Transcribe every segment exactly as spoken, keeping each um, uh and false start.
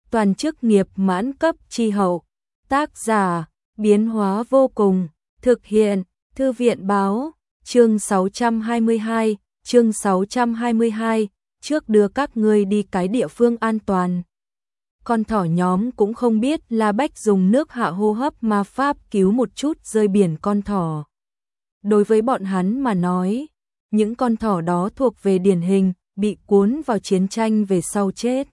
toàn chức nghiệp mãn cấp chi hậu. Tác giả, biến hóa vô cùng, thực hiện, Thư viện báo, chương sáu trăm hai mươi hai, chương sáu trăm hai mươi hai, trước đưa các ngươi đi cái địa phương an toàn. Con thỏ nhóm cũng không biết La Bách dùng nước hạ hô hấp ma pháp cứu một chút rơi biển con thỏ. Đối với bọn hắn mà nói, những con thỏ đó thuộc về điển hình, bị cuốn vào chiến tranh về sau chết.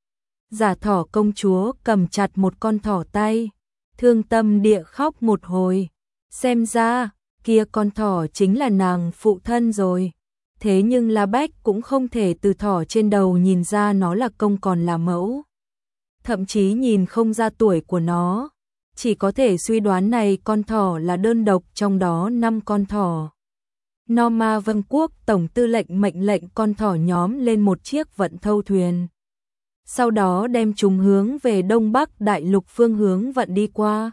Giả thỏ công chúa cầm chặt một con thỏ tay, thương tâm địa khóc một hồi. Xem ra, kia con thỏ chính là nàng phụ thân rồi. Thế nhưng La Bách cũng không thể từ thỏ trên đầu nhìn ra nó là công còn là mẫu. Thậm chí nhìn không ra tuổi của nó, chỉ có thể suy đoán này con thỏ là đơn độc trong đó năm con thỏ. Norma Vân Quốc tổng tư lệnh mệnh lệnh con thỏ nhóm lên một chiếc vận thâu thuyền. Sau đó đem chúng hướng về đông bắc đại lục phương hướng vận đi qua.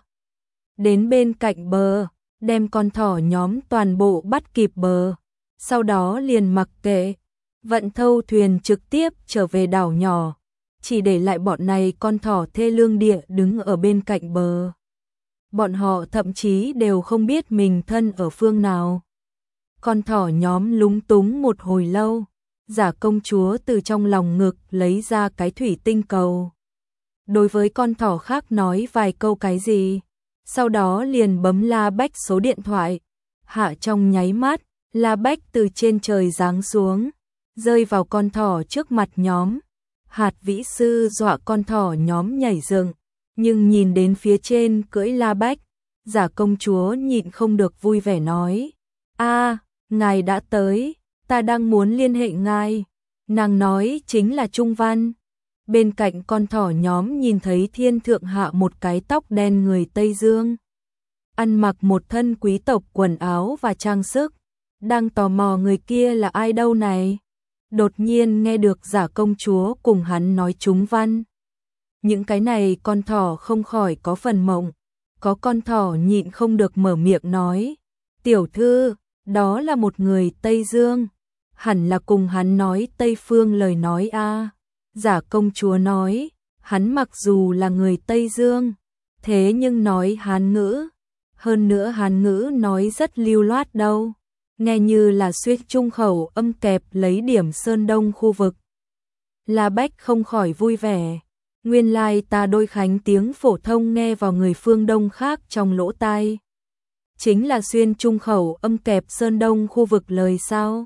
Đến bên cạnh bờ, đem con thỏ nhóm toàn bộ bắt kịp bờ. Sau đó liền mặc kệ, vận thâu thuyền trực tiếp trở về đảo nhỏ. Chỉ để lại bọn này con thỏ thê lương địa đứng ở bên cạnh bờ. Bọn họ thậm chí đều không biết mình thân ở phương nào. Con thỏ nhóm lúng túng một hồi lâu, Giả công chúa từ trong lòng ngực lấy ra cái thủy tinh cầu. Đối với con thỏ khác nói vài câu cái gì, sau đó liền bấm La Bách số điện thoại. Hạ trong nháy mắt, La Bách từ trên trời giáng xuống, rơi vào con thỏ trước mặt nhóm. Hạt vĩ sư dọa con thỏ nhóm nhảy dựng, nhưng nhìn đến phía trên cưỡi La Bách, Giả công chúa nhịn không được vui vẻ nói: "A, ngài đã tới, ta đang muốn liên hệ ngài." Nàng nói chính là Trung Văn. Bên cạnh con thỏ nhóm nhìn thấy thiên thượng hạ một cái tóc đen người Tây Dương, ăn mặc một thân quý tộc quần áo và trang sức, đang tò mò người kia là ai đâu này. Đột nhiên nghe được Giả công chúa cùng hắn nói Trung Văn. Những cái này con thỏ không khỏi có phần mộng. Có con thỏ nhịn không được mở miệng nói: "Tiểu thư, đó là một người Tây Dương, hẳn là cùng hắn nói Tây phương lời nói a." Giả công chúa nói: "Hắn mặc dù là người Tây Dương, thế nhưng nói Hán ngữ, hơn nữa Hán ngữ nói rất lưu loát đâu, nghe như là suýt trung khẩu âm kẹp lấy điểm Sơn Đông khu vực." La Bách không khỏi vui vẻ. Nguyên lai ta đôi khánh tiếng phổ thông nghe vào người phương Đông khác trong lỗ tai, chính là xuyên trung khẩu âm kẹp Sơn Đông khu vực lời sao?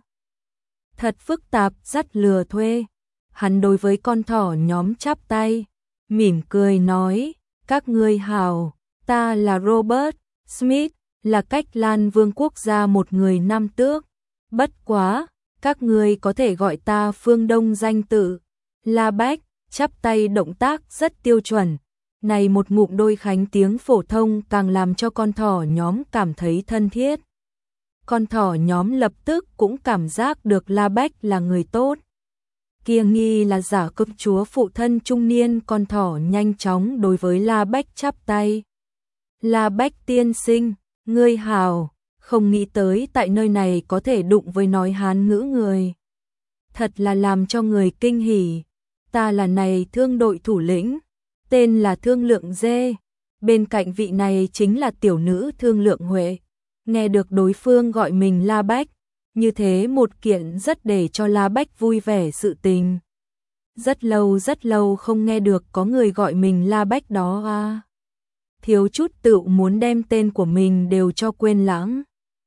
Thật phức tạp, rất lừa thuê. Hắn đối với con thỏ nhóm chắp tay, mỉm cười nói: "Các ngươi hào, ta là Robert Smith, là Cách Lan Vương quốc gia một người Nam Tước. Bất quá, các ngươi có thể gọi ta phương Đông danh tự." La Bách chắp tay động tác rất tiêu chuẩn. Này một ngụm đôi khánh tiếng phổ thông càng làm cho con thỏ nhóm cảm thấy thân thiết. Con thỏ nhóm lập tức cũng cảm giác được La Bách là người tốt. Kia nghi là Giả công chúa phụ thân trung niên con thỏ nhanh chóng đối với La Bách chắp tay. "La Bách tiên sinh, ngươi hào, không nghĩ tới tại nơi này có thể đụng với nói Hán ngữ người. Thật là làm cho người kinh hỉ. Ta là này thương đội thủ lĩnh, tên là Thương Lượng Dê. Bên cạnh vị này chính là tiểu nữ Thương Lượng Huệ." Nghe được đối phương gọi mình La Bách, như thế một kiện rất để cho La Bách vui vẻ sự tình. Rất lâu rất lâu không nghe được có người gọi mình La Bách đó à. Thiếu chút tự muốn đem tên của mình đều cho quên lãng.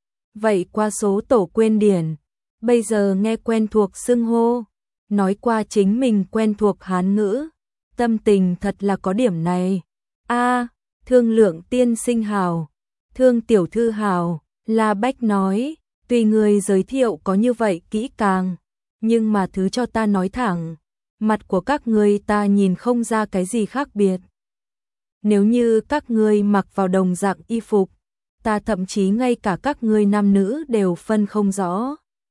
Vậy qua số tổ quên điển, bây giờ nghe quen thuộc xưng hô, nói qua chính mình quen thuộc Hán ngữ, tâm tình thật là có điểm này. "A, Thương Lượng tiên sinh hào, Thương tiểu thư hào." La Bách nói: "Tùy người giới thiệu có như vậy kỹ càng, nhưng mà thứ cho ta nói thẳng, mặt của các ngươi ta nhìn không ra cái gì khác biệt. Nếu như các ngươi mặc vào đồng dạng y phục, ta thậm chí ngay cả các ngươi nam nữ đều phân không rõ.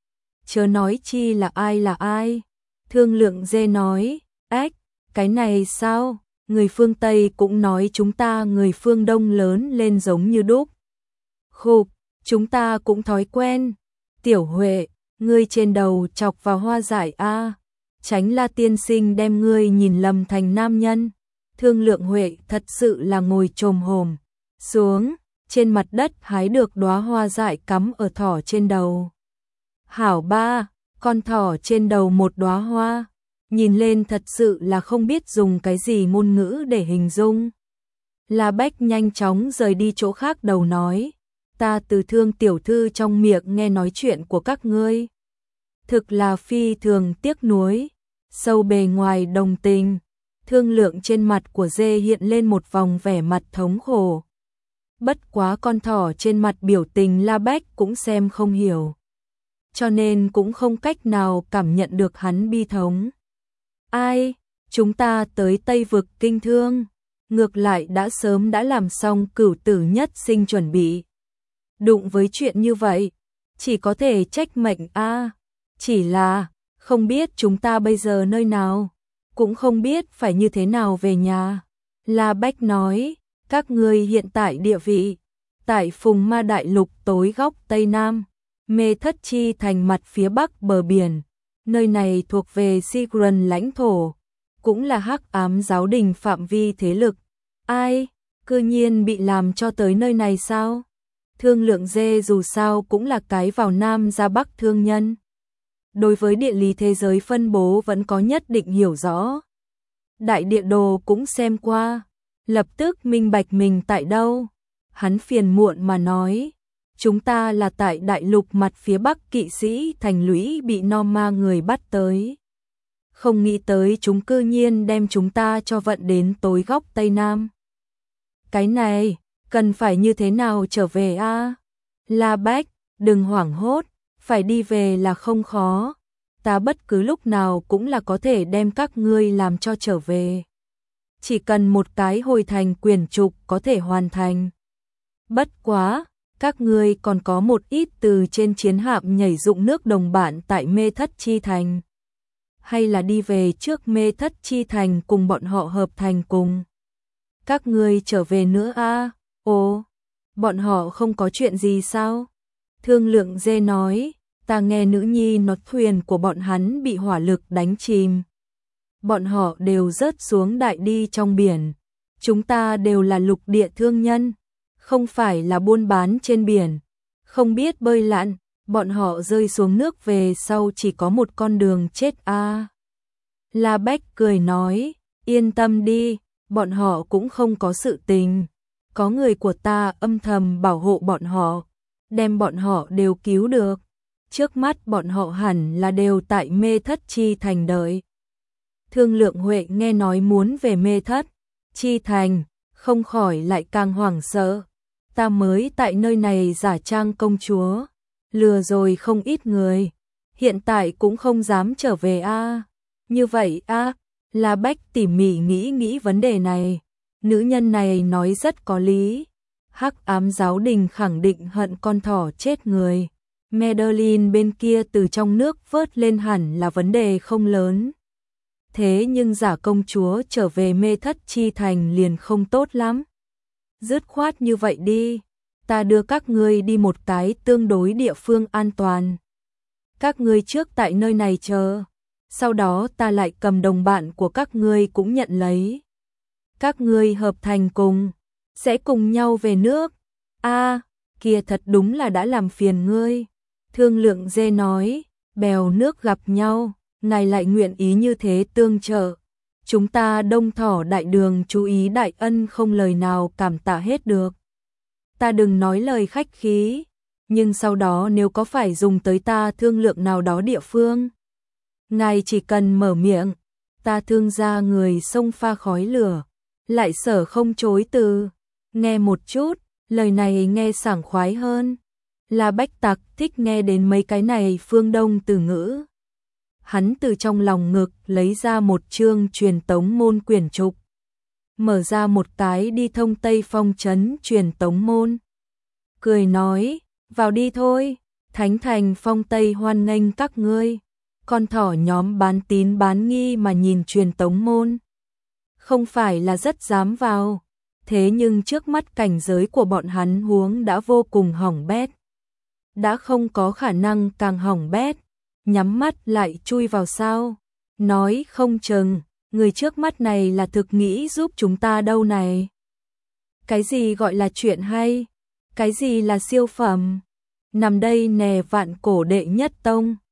Chớ nói chi là ai là ai." Thương Lượng Dê nói: "Ách, cái này sao? Người phương Tây cũng nói chúng ta người phương Đông lớn lên giống như đúc. Khục, chúng ta cũng thói quen. Tiểu Huệ, ngươi trên đầu chọc vào hoa dại a, tránh La tiên sinh đem ngươi nhìn lầm thành nam nhân." Thương Lượng Huệ thật sự là ngồi chồm hổm xuống, trên mặt đất hái được đóa hoa dại cắm ở thỏ trên đầu. Hảo ba, con thỏ trên đầu một đóa hoa, nhìn lên thật sự là không biết dùng cái gì ngôn ngữ để hình dung. La Bách nhanh chóng rời đi chỗ khác đầu nói, ta từ Thương tiểu thư trong miệng nghe nói chuyện của các ngươi. Thực là phi thường tiếc nuối, sâu bề ngoài đồng tình. Thương Lượng trên mặt của dê hiện lên một vòng vẻ mặt thống khổ. Bất quá con thỏ trên mặt biểu tình La Bách cũng xem không hiểu, cho nên cũng không cách nào cảm nhận được hắn bi thống. Ai, chúng ta tới Tây Vực kinh thương, ngược lại đã sớm đã làm xong cửu tử nhất sinh chuẩn bị. Đụng với chuyện như vậy, chỉ có thể trách mệnh a, chỉ là không biết chúng ta bây giờ nơi nào, cũng không biết phải như thế nào về nhà. La Bách nói, các ngươi hiện tại địa vị, tại Phùng Ma Đại Lục tối góc Tây Nam, Mê Thất Chi thành mặt phía bắc bờ biển, nơi này thuộc về Sigurân lãnh thổ, cũng là Hắc Ám giáo đình phạm vi thế lực. Ai, cư nhiên bị làm cho tới nơi này sao? Thương Lượng dê dù sao cũng là cái vào Nam ra Bắc thương nhân, đối với địa lý thế giới phân bố vẫn có nhất định hiểu rõ. Đại địa đồ cũng xem qua, lập tức minh bạch mình tại đâu. Hắn phiền muộn mà nói, chúng ta là tại đại lục mặt phía bắc kỵ sĩ thành lũy bị Norma người bắt tới. Không nghĩ tới chúng cư nhiên đem chúng ta cho vận đến tối góc Tây Nam. Cái này, cần phải như thế nào trở về a? La Bách, đừng hoảng hốt, phải đi về là không khó. Ta bất cứ lúc nào cũng là có thể đem các ngươi làm cho trở về. Chỉ cần một cái hồi thành quyền trục có thể hoàn thành. Bất quá, các ngươi còn có một ít từ trên chiến hạm nhảy dụng nước đồng bạn tại Mê Thất Chi Thành. Hay là đi về trước Mê Thất Chi Thành cùng bọn họ hợp thành cùng. Các ngươi trở về nữa a? À? Ồ, bọn họ không có chuyện gì sao? Thương Lượng dê nói, ta nghe nữ nhi nói thuyền của bọn hắn bị hỏa lực đánh chìm. Bọn họ đều rớt xuống đại đi trong biển. Chúng ta đều là lục địa thương nhân, không phải là buôn bán trên biển, không biết bơi lặn, bọn họ rơi xuống nước về sau chỉ có một con đường chết a. À. La Bách cười nói, yên tâm đi, bọn họ cũng không có sự tình. Có người của ta âm thầm bảo hộ bọn họ, đem bọn họ đều cứu được. Trước mắt bọn họ hẳn là đều tại Mê Thất Chi Thành đợi. Thương Lượng Huệ nghe nói muốn về Mê Thất Chi Thành, không khỏi lại càng hoảng sợ. Ta mới tại nơi này giả trang công chúa, lừa rồi không ít người, hiện tại cũng không dám trở về a. À. Như vậy a, à, La Bách tỉ mỉ nghĩ nghĩ vấn đề này, nữ nhân này nói rất có lý. Hắc Ám giáo đình khẳng định hận con thỏ chết người. Madeline bên kia từ trong nước vớt lên hẳn là vấn đề không lớn. Thế nhưng giả công chúa trở về Mê Thất Chi Thành liền không tốt lắm. Dứt khoát như vậy đi, ta đưa các ngươi đi một cái tương đối địa phương an toàn. Các ngươi trước tại nơi này chờ, sau đó ta lại cầm đồng bạn của các ngươi cũng nhận lấy. Các ngươi hợp thành cùng, sẽ cùng nhau về nước. A, à, kia thật đúng là đã làm phiền ngươi. Thương Lượng dê nói, bèo nước gặp nhau, ngài lại nguyện ý như thế tương trợ. Chúng ta Đông Thỏ Đại Đường chú ý đại ân không lời nào cảm tạ hết được. Ta đừng nói lời khách khí, nhưng sau đó nếu có phải dùng tới ta thương lượng nào đó địa phương, ngài chỉ cần mở miệng, ta thương ra người sông pha khói lửa, lại sở không chối từ. Nghe một chút, lời này nghe sảng khoái hơn. La Bách Tặc thích nghe đến mấy cái này phương Đông từ ngữ. Hắn từ trong lòng ngực lấy ra một chương truyền tống môn quyển trục, mở ra một cái đi thông Tây Phong trấn truyền tống môn. Cười nói, vào đi thôi, Thánh Thành Phong Tây hoan nghênh các ngươi. Con thỏ nhóm bán tín bán nghi mà nhìn truyền tống môn. Không phải là rất dám vào, thế nhưng trước mắt cảnh giới của bọn hắn huống đã vô cùng hỏng bét. Đã không có khả năng càng hỏng bét, nhắm mắt lại chui vào sao. Nói không chừng, người trước mắt này là thực nghĩ giúp chúng ta đâu này. Cái gì gọi là chuyện hay? Cái gì là siêu phẩm? Nằm đây nè vạn cổ đệ nhất tông.